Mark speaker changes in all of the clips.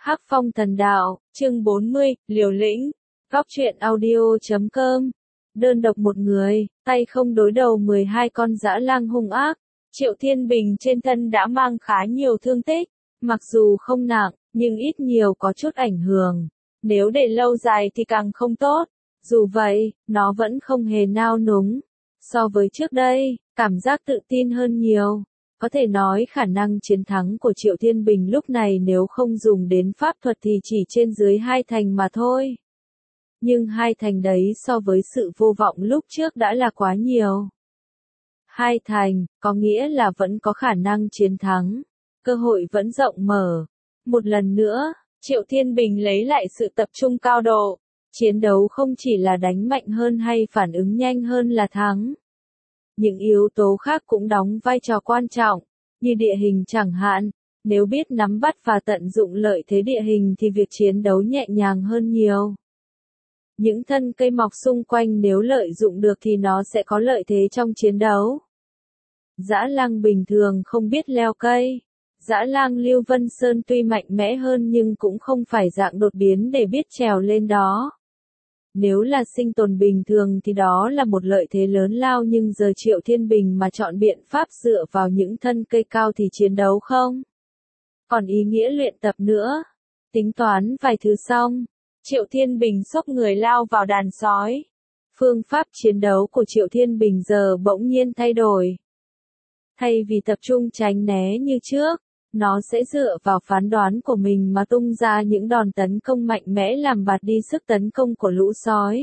Speaker 1: Hắc Phong Thần Đạo, chương 40, Liều Lĩnh. Góc truyện audio.com. Đơn độc một người, tay không đối đầu 12 con dã lang hung ác. Triệu Thiên Bình trên thân đã mang khá nhiều thương tích, mặc dù không nặng, nhưng ít nhiều có chút ảnh hưởng. Nếu để lâu dài thì càng không tốt. Dù vậy, nó vẫn không hề nao núng. So với trước đây, cảm giác tự tin hơn nhiều. Có thể nói khả năng chiến thắng của Triệu Thiên Bình lúc này nếu không dùng đến pháp thuật thì chỉ trên dưới 2 thành mà thôi. Nhưng 2 thành đấy so với sự vô vọng lúc trước đã là quá nhiều. 2 thành, có nghĩa là vẫn có khả năng chiến thắng. Cơ hội vẫn rộng mở. Một lần nữa, Triệu Thiên Bình lấy lại sự tập trung cao độ. Chiến đấu không chỉ là đánh mạnh hơn hay phản ứng nhanh hơn là thắng. Những yếu tố khác cũng đóng vai trò quan trọng, như địa hình chẳng hạn. Nếu biết nắm bắt và tận dụng lợi thế địa hình thì việc chiến đấu nhẹ nhàng hơn nhiều. Những thân cây mọc xung quanh nếu lợi dụng được thì nó sẽ có lợi thế trong chiến đấu. Dã lang bình thường không biết leo cây. Dã lang Lưu Vân Sơn tuy mạnh mẽ hơn nhưng cũng không phải dạng đột biến để biết trèo lên đó. Nếu là sinh tồn bình thường thì đó là một lợi thế lớn lao, nhưng giờ Triệu Thiên Bình mà chọn biện pháp dựa vào những thân cây cao thì chiến đấu không còn ý nghĩa luyện tập nữa. Tính toán vài thứ xong, Triệu Thiên Bình xốc người lao vào đàn sói. Phương pháp chiến đấu của Triệu Thiên Bình giờ bỗng nhiên thay đổi. Thay vì tập trung tránh né như trước, nó sẽ dựa vào phán đoán của mình mà tung ra những đòn tấn công mạnh mẽ làm bạt đi sức tấn công của lũ sói.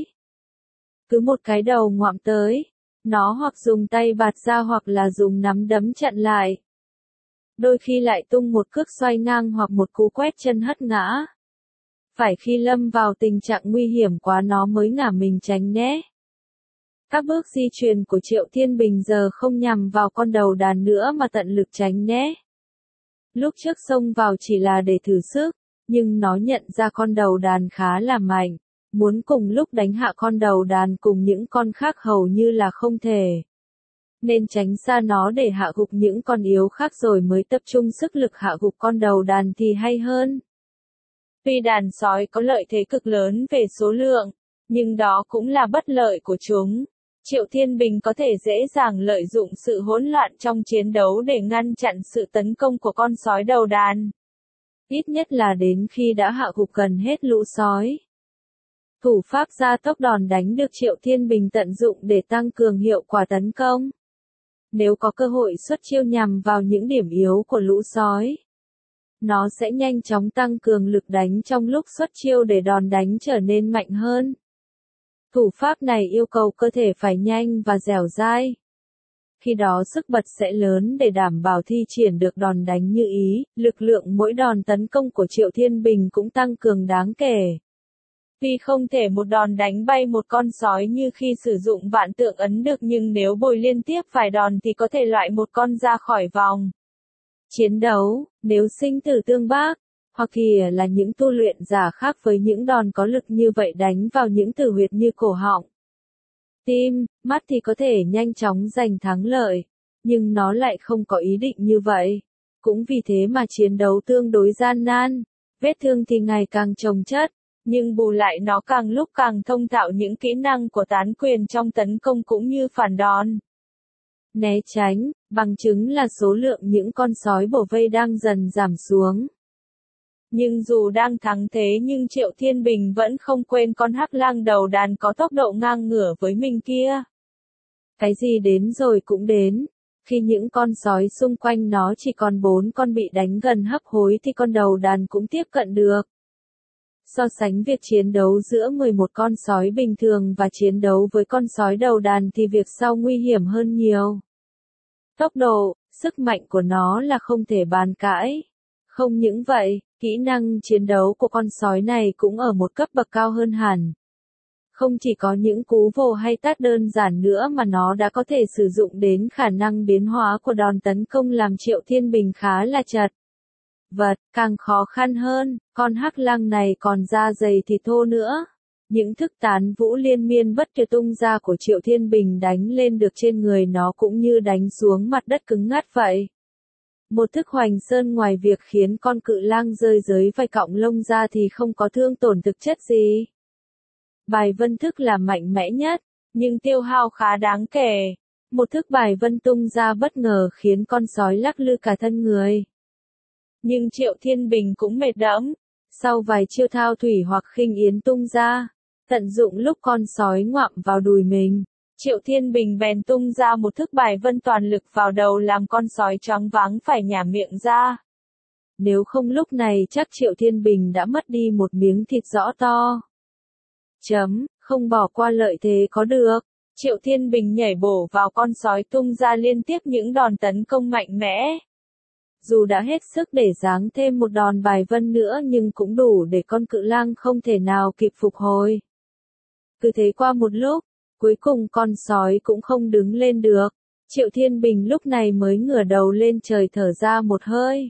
Speaker 1: Cứ một cái đầu ngoạm tới, nó hoặc dùng tay bạt ra hoặc là dùng nắm đấm chặn lại. Đôi khi lại tung một cước xoay ngang hoặc một cú quét chân hất ngã. Phải khi lâm vào tình trạng nguy hiểm quá nó mới ngả mình tránh né. Các bước di chuyển của Triệu Thiên Bình giờ không nhằm vào con đầu đàn nữa mà tận lực tránh né. Lúc trước xông vào chỉ là để thử sức, nhưng nó nhận ra con đầu đàn khá là mạnh, muốn cùng lúc đánh hạ con đầu đàn cùng những con khác hầu như là không thể. Nên tránh xa nó để hạ gục những con yếu khác rồi mới tập trung sức lực hạ gục con đầu đàn thì hay hơn. Tuy đàn sói có lợi thế cực lớn về số lượng, nhưng đó cũng là bất lợi của chúng. Triệu Thiên Bình có thể dễ dàng lợi dụng sự hỗn loạn trong chiến đấu để ngăn chặn sự tấn công của con sói đầu đàn. Ít nhất là đến khi đã hạ gục gần hết lũ sói. Thủ pháp gia tốc đòn đánh được Triệu Thiên Bình tận dụng để tăng cường hiệu quả tấn công. Nếu có cơ hội xuất chiêu nhằm vào những điểm yếu của lũ sói, nó sẽ nhanh chóng tăng cường lực đánh trong lúc xuất chiêu để đòn đánh trở nên mạnh hơn. Thủ pháp này yêu cầu cơ thể phải nhanh và dẻo dai. Khi đó sức bật sẽ lớn để đảm bảo thi triển được đòn đánh như ý, lực lượng mỗi đòn tấn công của Triệu Thiên Bình cũng tăng cường đáng kể. Tuy không thể một đòn đánh bay một con sói như khi sử dụng vạn tượng ấn được, nhưng nếu bồi liên tiếp vài đòn thì có thể loại một con ra khỏi vòng chiến đấu. Nếu sinh tử tương bác, hoặc thì là những tu luyện giả khác với những đòn có lực như vậy đánh vào những tử huyệt như cổ họng, tim, mắt thì có thể nhanh chóng giành thắng lợi, nhưng nó lại không có ý định như vậy. Cũng vì thế mà chiến đấu tương đối gian nan, vết thương thì ngày càng chồng chất, nhưng bù lại nó càng lúc càng thông thạo những kỹ năng của tán quyền trong tấn công cũng như phản đòn. Né tránh, bằng chứng là số lượng những con sói bổ vây đang dần giảm xuống. Nhưng dù đang thắng thế nhưng Triệu Thiên Bình vẫn không quên con hắc lang đầu đàn có tốc độ ngang ngửa với mình kia. Cái gì đến rồi cũng đến. Khi những con sói xung quanh nó chỉ còn 4 con bị đánh gần hấp hối thì con đầu đàn cũng tiếp cận được. So sánh việc chiến đấu giữa 11 con sói bình thường và chiến đấu với con sói đầu đàn thì việc sau nguy hiểm hơn nhiều. Tốc độ, sức mạnh của nó là không thể bàn cãi. Không những vậy, kỹ năng chiến đấu của con sói này cũng ở một cấp bậc cao hơn hẳn. Không chỉ có những cú vồ hay tát đơn giản nữa mà nó đã có thể sử dụng đến khả năng biến hóa của đòn tấn công làm Triệu Thiên Bình khá là chật vật. Càng khó khăn hơn, con hắc lang này còn da dày thịt thô nữa. Những thức tán vũ liên miên bất tuyệt tung ra của Triệu Thiên Bình đánh lên được trên người nó cũng như đánh xuống mặt đất cứng ngắt vậy. Một thức hoành sơn ngoài việc khiến con cự lang rơi dưới vài cọng lông ra thì không có thương tổn thực chất gì. Bài vân thức là mạnh mẽ nhất, nhưng tiêu hao khá đáng kể. Một thức bài vân tung ra bất ngờ khiến con sói lắc lư cả thân người. Nhưng Triệu Thiên Bình cũng mệt đẫm. Sau vài chiêu thao thủy hoặc khinh yến tung ra, tận dụng lúc con sói ngoạm vào đùi mình, Triệu Thiên Bình bèn tung ra một thức bài vân toàn lực vào đầu làm con sói choáng váng phải nhả miệng ra. Nếu không lúc này chắc Triệu Thiên Bình đã mất đi một miếng thịt rõ to. Không bỏ qua lợi thế có được. Triệu Thiên Bình nhảy bổ vào con sói tung ra liên tiếp những đòn tấn công mạnh mẽ. Dù đã hết sức để giáng thêm một đòn bài vân nữa nhưng cũng đủ để con cự lang không thể nào kịp phục hồi. Cứ thế qua một lúc, cuối cùng con sói cũng không đứng lên được. Triệu Thiên Bình lúc này mới ngửa đầu lên trời thở ra một hơi.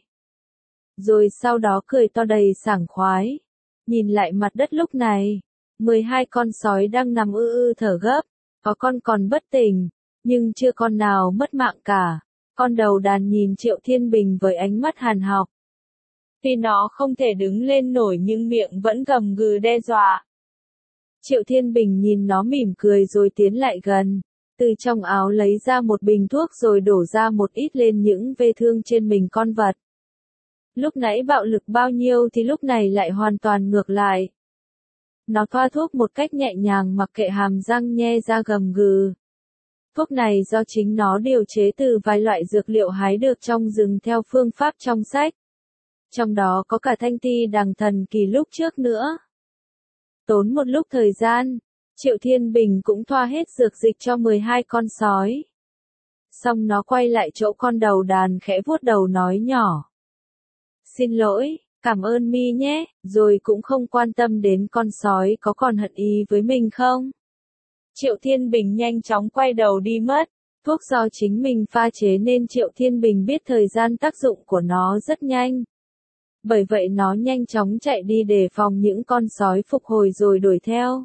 Speaker 1: Rồi sau đó cười to đầy sảng khoái. Nhìn lại mặt đất lúc này, 12 con sói đang nằm thở gấp. Có con còn bất tỉnh, nhưng chưa con nào mất mạng cả. Con đầu đàn nhìn Triệu Thiên Bình với ánh mắt hàn học. Tuy nó không thể đứng lên nổi nhưng miệng vẫn gầm gừ đe dọa. Triệu Thiên Bình nhìn nó mỉm cười rồi tiến lại gần. Từ trong áo lấy ra một bình thuốc rồi đổ ra một ít lên những vết thương trên mình con vật. Lúc nãy bạo lực bao nhiêu thì lúc này lại hoàn toàn ngược lại. Nó thoa thuốc một cách nhẹ nhàng mặc kệ hàm răng nhe ra gầm gừ. Thuốc này do chính nó điều chế từ vài loại dược liệu hái được trong rừng theo phương pháp trong sách. Trong đó có cả thanh ti đằng thần kỳ lúc trước nữa. Tốn một lúc thời gian, Triệu Thiên Bình cũng thoa hết dược dịch cho 12 con sói. Xong nó quay lại chỗ con đầu đàn khẽ vuốt đầu nói nhỏ. Xin lỗi, cảm ơn mi nhé, rồi cũng không quan tâm đến con sói có còn hận ý với mình không. Triệu Thiên Bình nhanh chóng quay đầu đi mất. Thuốc do chính mình pha chế nên Triệu Thiên Bình biết thời gian tác dụng của nó rất nhanh. Bởi vậy nó nhanh chóng chạy đi để phòng những con sói phục hồi rồi đuổi theo.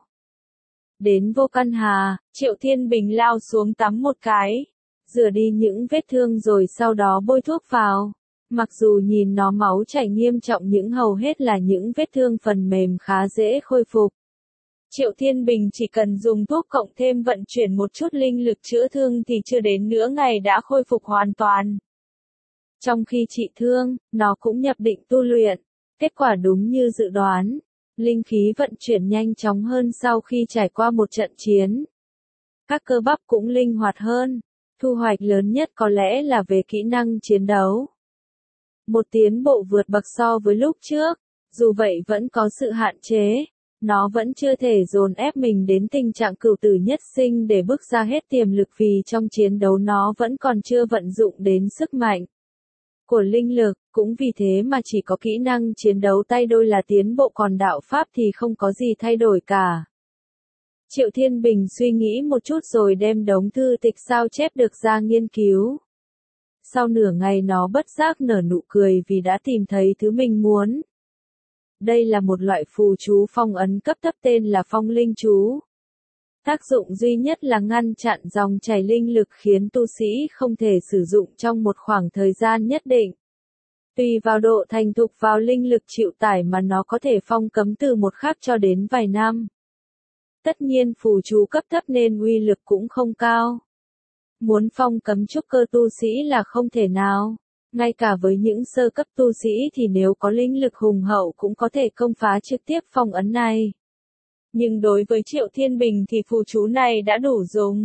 Speaker 1: Đến Vô Căn Hà, Triệu Thiên Bình lao xuống tắm một cái, rửa đi những vết thương rồi sau đó bôi thuốc vào. Mặc dù nhìn nó máu chảy nghiêm trọng nhưng hầu hết là những vết thương phần mềm khá dễ khôi phục. Triệu Thiên Bình chỉ cần dùng thuốc cộng thêm vận chuyển một chút linh lực chữa thương thì chưa đến nửa ngày đã khôi phục hoàn toàn. Trong khi trị thương, nó cũng nhập định tu luyện. Kết quả đúng như dự đoán. Linh khí vận chuyển nhanh chóng hơn sau khi trải qua một trận chiến. Các cơ bắp cũng linh hoạt hơn. Thu hoạch lớn nhất có lẽ là về kỹ năng chiến đấu. Một tiến bộ vượt bậc so với lúc trước. Dù vậy vẫn có sự hạn chế. Nó vẫn chưa thể dồn ép mình đến tình trạng cửu tử nhất sinh để bước ra hết tiềm lực vì trong chiến đấu nó vẫn còn chưa vận dụng đến sức mạnh của linh lực, cũng vì thế mà chỉ có kỹ năng chiến đấu tay đôi là tiến bộ còn đạo pháp thì không có gì thay đổi cả. Triệu Thiên Bình suy nghĩ một chút rồi đem đống thư tịch sao chép được ra nghiên cứu. Sau nửa ngày nó bất giác nở nụ cười vì đã tìm thấy thứ mình muốn. Đây là một loại phù chú phong ấn cấp thấp tên là phong linh chú. Tác dụng duy nhất là ngăn chặn dòng chảy linh lực khiến tu sĩ không thể sử dụng trong một khoảng thời gian nhất định. Tùy vào độ thành thục vào linh lực chịu tải mà nó có thể phong cấm từ một khắc cho đến vài năm. Tất nhiên phù chú cấp thấp nên uy lực cũng không cao. Muốn phong cấm trúc cơ tu sĩ là không thể nào. Ngay cả với những sơ cấp tu sĩ thì nếu có linh lực hùng hậu cũng có thể công phá trực tiếp phong ấn này. Nhưng đối với Triệu Thiên Bình thì phù chú này đã đủ dùng.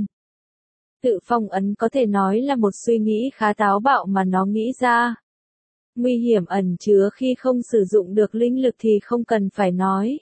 Speaker 1: Tự phong ấn có thể nói là một suy nghĩ khá táo bạo mà nó nghĩ ra. Nguy hiểm ẩn chứa khi không sử dụng được linh lực thì không cần phải nói.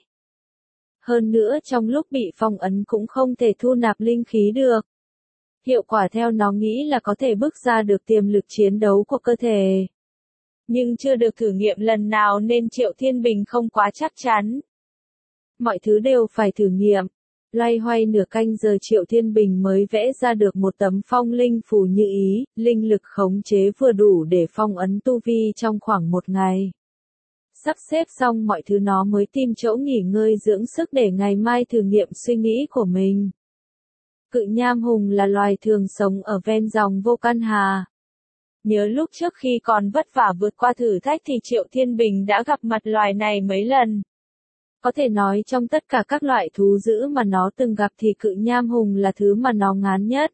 Speaker 1: Hơn nữa trong lúc bị phong ấn cũng không thể thu nạp linh khí được. Hiệu quả theo nó nghĩ là có thể bước ra được tiềm lực chiến đấu của cơ thể. Nhưng chưa được thử nghiệm lần nào nên Triệu Thiên Bình không quá chắc chắn. Mọi thứ đều phải thử nghiệm. Loay hoay nửa canh giờ Triệu Thiên Bình mới vẽ ra được một tấm phong linh phù như ý, linh lực khống chế vừa đủ để phong ấn tu vi trong khoảng một ngày. Sắp xếp xong mọi thứ nó mới tìm chỗ nghỉ ngơi dưỡng sức để ngày mai thử nghiệm suy nghĩ của mình. Cự nham hùng là loài thường sống ở ven dòng Vô Căn Hà. Nhớ lúc trước khi còn vất vả vượt qua thử thách thì Triệu Thiên Bình đã gặp mặt loài này mấy lần. Có thể nói trong tất cả các loại thú dữ mà nó từng gặp thì cự nham hùng là thứ mà nó ngán nhất.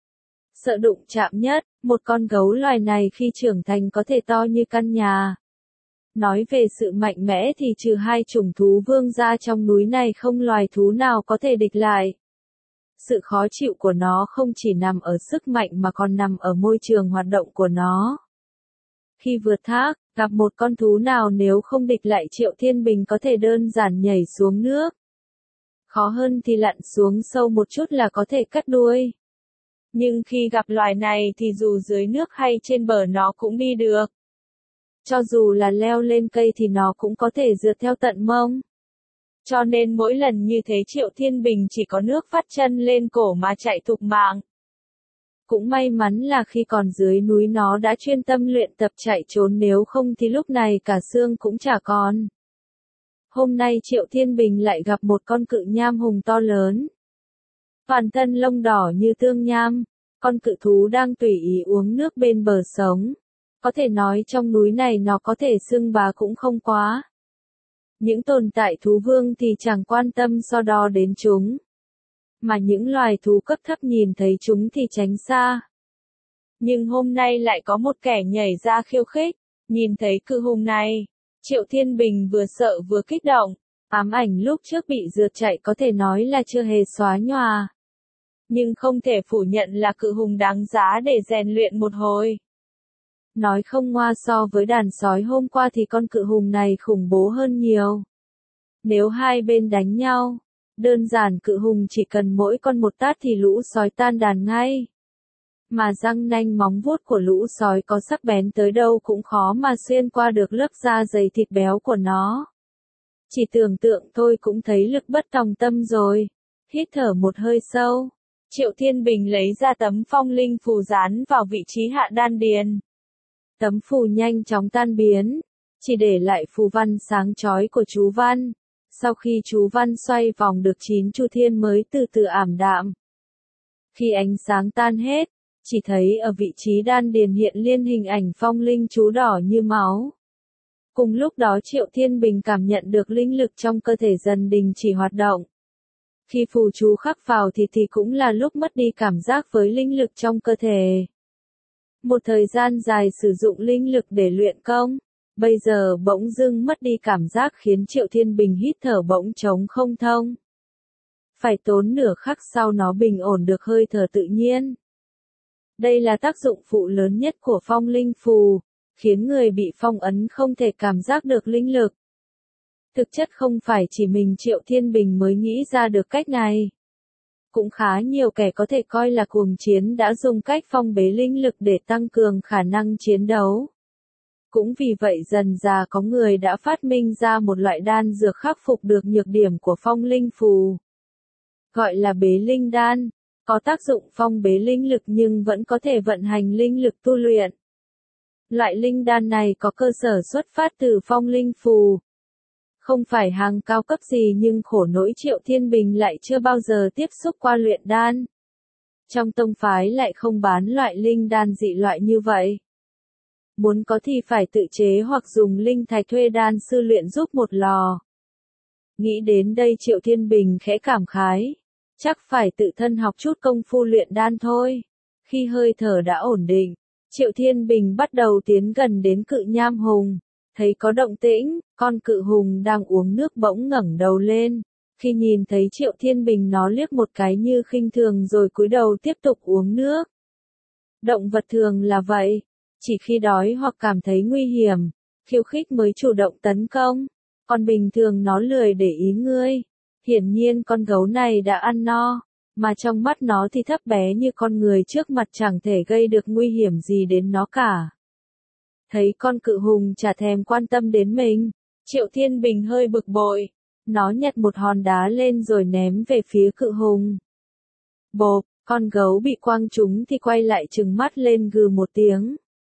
Speaker 1: Sợ đụng chạm nhất, một con gấu loài này khi trưởng thành có thể to như căn nhà. Nói về sự mạnh mẽ thì trừ hai chủng thú vương ra trong núi này không loài thú nào có thể địch lại. Sự khó chịu của nó không chỉ nằm ở sức mạnh mà còn nằm ở môi trường hoạt động của nó. Khi vượt thác, gặp một con thú nào nếu không địch lại Triệu Thiên Bình có thể đơn giản nhảy xuống nước. Khó hơn thì lặn xuống sâu một chút là có thể cắt đuôi. Nhưng khi gặp loài này thì dù dưới nước hay trên bờ nó cũng đi được. Cho dù là leo lên cây thì nó cũng có thể rượt theo tận mông. Cho nên mỗi lần như thế Triệu Thiên Bình chỉ có nước vắt chân lên cổ mà chạy thục mạng. Cũng may mắn là khi còn dưới núi nó đã chuyên tâm luyện tập chạy trốn, nếu không thì lúc này cả xương cũng chả còn. Hôm nay Triệu Thiên Bình lại gặp một con cự nham hùng to lớn. Toàn thân lông đỏ như tương nham, con cự thú đang tùy ý uống nước bên bờ sống. Có thể nói trong núi này nó có thể xưng bá cũng không quá. Những tồn tại thú vương thì chẳng quan tâm so đo đến chúng. Mà những loài thú cấp thấp nhìn thấy chúng thì tránh xa. Nhưng hôm nay lại có một kẻ nhảy ra khiêu khích, nhìn thấy cự hùng này. Triệu Thiên Bình vừa sợ vừa kích động, ám ảnh lúc trước bị rượt chạy có thể nói là chưa hề xóa nhòa. Nhưng không thể phủ nhận là cự hùng đáng giá để rèn luyện một hồi. Nói không ngoa so với đàn sói hôm qua thì con cự hùng này khủng bố hơn nhiều. Nếu hai bên đánh nhau, đơn giản cự hùng chỉ cần mỗi con một tát thì lũ sói tan đàn ngay. Mà răng nanh móng vuốt của lũ sói có sắc bén tới đâu cũng khó mà xuyên qua được lớp da dày thịt béo của nó. Chỉ tưởng tượng thôi cũng thấy lực bất tòng tâm rồi. Hít thở một hơi sâu, Triệu Thiên Bình lấy ra tấm phong linh phù dán vào vị trí hạ đan điền. Tấm phù nhanh chóng tan biến, chỉ để lại phù văn sáng chói của chú văn. Sau khi chú văn xoay vòng được 9 chu thiên mới từ từ ảm đạm. Khi ánh sáng tan hết, chỉ thấy ở vị trí đan điền hiện lên hình ảnh phong linh chú đỏ như máu. Cùng lúc đó Triệu Thiên Bình cảm nhận được linh lực trong cơ thể dần đình chỉ hoạt động. Khi phù chú khắc vào thì cũng là lúc mất đi cảm giác với linh lực trong cơ thể. Một thời gian dài sử dụng linh lực để luyện công, bây giờ bỗng dưng mất đi cảm giác khiến Triệu Thiên Bình hít thở bỗng trống không thông. Phải tốn nửa khắc sau nó bình ổn được hơi thở tự nhiên. Đây là tác dụng phụ lớn nhất của phong linh phù, khiến người bị phong ấn không thể cảm giác được linh lực. Thực chất không phải chỉ mình Triệu Thiên Bình mới nghĩ ra được cách này. Cũng khá nhiều kẻ có thể coi là cuồng chiến đã dùng cách phong bế linh lực để tăng cường khả năng chiến đấu. Cũng vì vậy dần dà có người đã phát minh ra một loại đan dược khắc phục được nhược điểm của phong linh phù. Gọi là bế linh đan, có tác dụng phong bế linh lực nhưng vẫn có thể vận hành linh lực tu luyện. Loại linh đan này có cơ sở xuất phát từ phong linh phù. Không phải hàng cao cấp gì nhưng khổ nỗi Triệu Thiên Bình lại chưa bao giờ tiếp xúc qua luyện đan. Trong tông phái lại không bán loại linh đan dị loại như vậy. Muốn có thì phải tự chế hoặc dùng linh thạch thuê đan sư luyện giúp một lò. Nghĩ đến đây Triệu Thiên Bình khẽ cảm khái. Chắc phải tự thân học chút công phu luyện đan thôi. Khi hơi thở đã ổn định, Triệu Thiên Bình bắt đầu tiến gần đến cự nham hùng. Thấy có động tĩnh, con cự hùng đang uống nước bỗng ngẩng đầu lên. Khi nhìn thấy Triệu Thiên Bình nó liếc một cái như khinh thường rồi cúi đầu tiếp tục uống nước. Động vật thường là vậy. Chỉ khi đói hoặc cảm thấy nguy hiểm, khiêu khích mới chủ động tấn công. Còn bình thường nó lười để ý ngươi. Hiển nhiên con gấu này đã ăn no, mà trong mắt nó thì thấp bé như con người trước mặt chẳng thể gây được nguy hiểm gì đến nó cả. Thấy con cự hùng chả thèm quan tâm đến mình, Triệu Thiên Bình hơi bực bội. Nó nhặt một hòn đá lên rồi ném về phía cự hùng. Bộp, con gấu bị quăng trúng thì quay lại trừng mắt lên gừ một tiếng.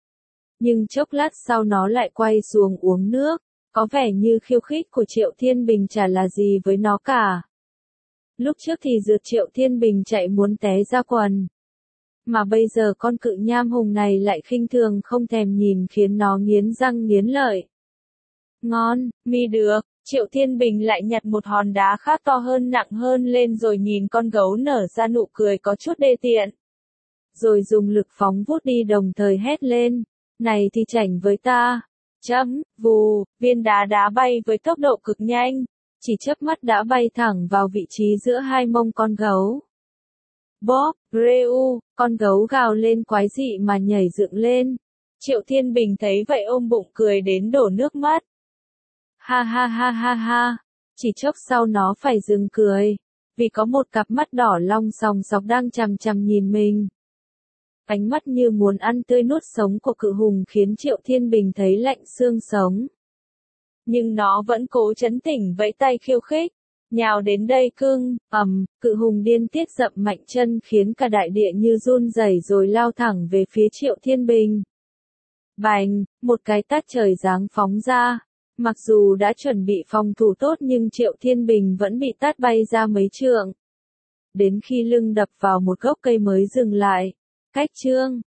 Speaker 1: Nhưng chốc lát sau nó lại quay xuống uống nước, có vẻ như khiêu khích của Triệu Thiên Bình chả là gì với nó cả. Lúc trước thì rượt Triệu Thiên Bình chạy muốn té ra quần. Mà bây giờ con cự nham hùng này lại khinh thường không thèm nhìn khiến nó nghiến răng nghiến lợi. Ngon, mi được, Triệu Thiên Bình lại nhặt một hòn đá khác to hơn nặng hơn lên rồi nhìn con gấu nở ra nụ cười có chút đê tiện. Rồi dùng lực phóng vút đi đồng thời hét lên, này thì chảnh với ta. Chấm, vù, viên đá đá bay với tốc độ cực nhanh, chỉ chớp mắt đã bay thẳng vào vị trí giữa hai mông con gấu. Bóp, reu, con gấu gào lên quái dị mà nhảy dựng lên. Triệu Thiên Bình thấy vậy ôm bụng cười đến đổ nước mắt. Ha ha ha ha ha, chỉ chốc sau nó phải dừng cười, vì có một cặp mắt đỏ long sòng sọc đang chằm chằm nhìn mình. Ánh mắt như muốn ăn tươi nuốt sống của cự hùng khiến Triệu Thiên Bình thấy lạnh xương sống. Nhưng nó vẫn cố trấn tĩnh vẫy tay khiêu khích, nhào đến đây cưng, cự hùng điên tiết dậm mạnh chân khiến cả đại địa như run rẩy rồi lao thẳng về phía Triệu Thiên Bình. Bành, một cái tát trời giáng phóng ra. Mặc dù đã chuẩn bị phòng thủ tốt nhưng Triệu Thiên Bình vẫn bị tát bay ra mấy trượng. Đến khi lưng đập vào một gốc cây mới dừng lại. Cách chương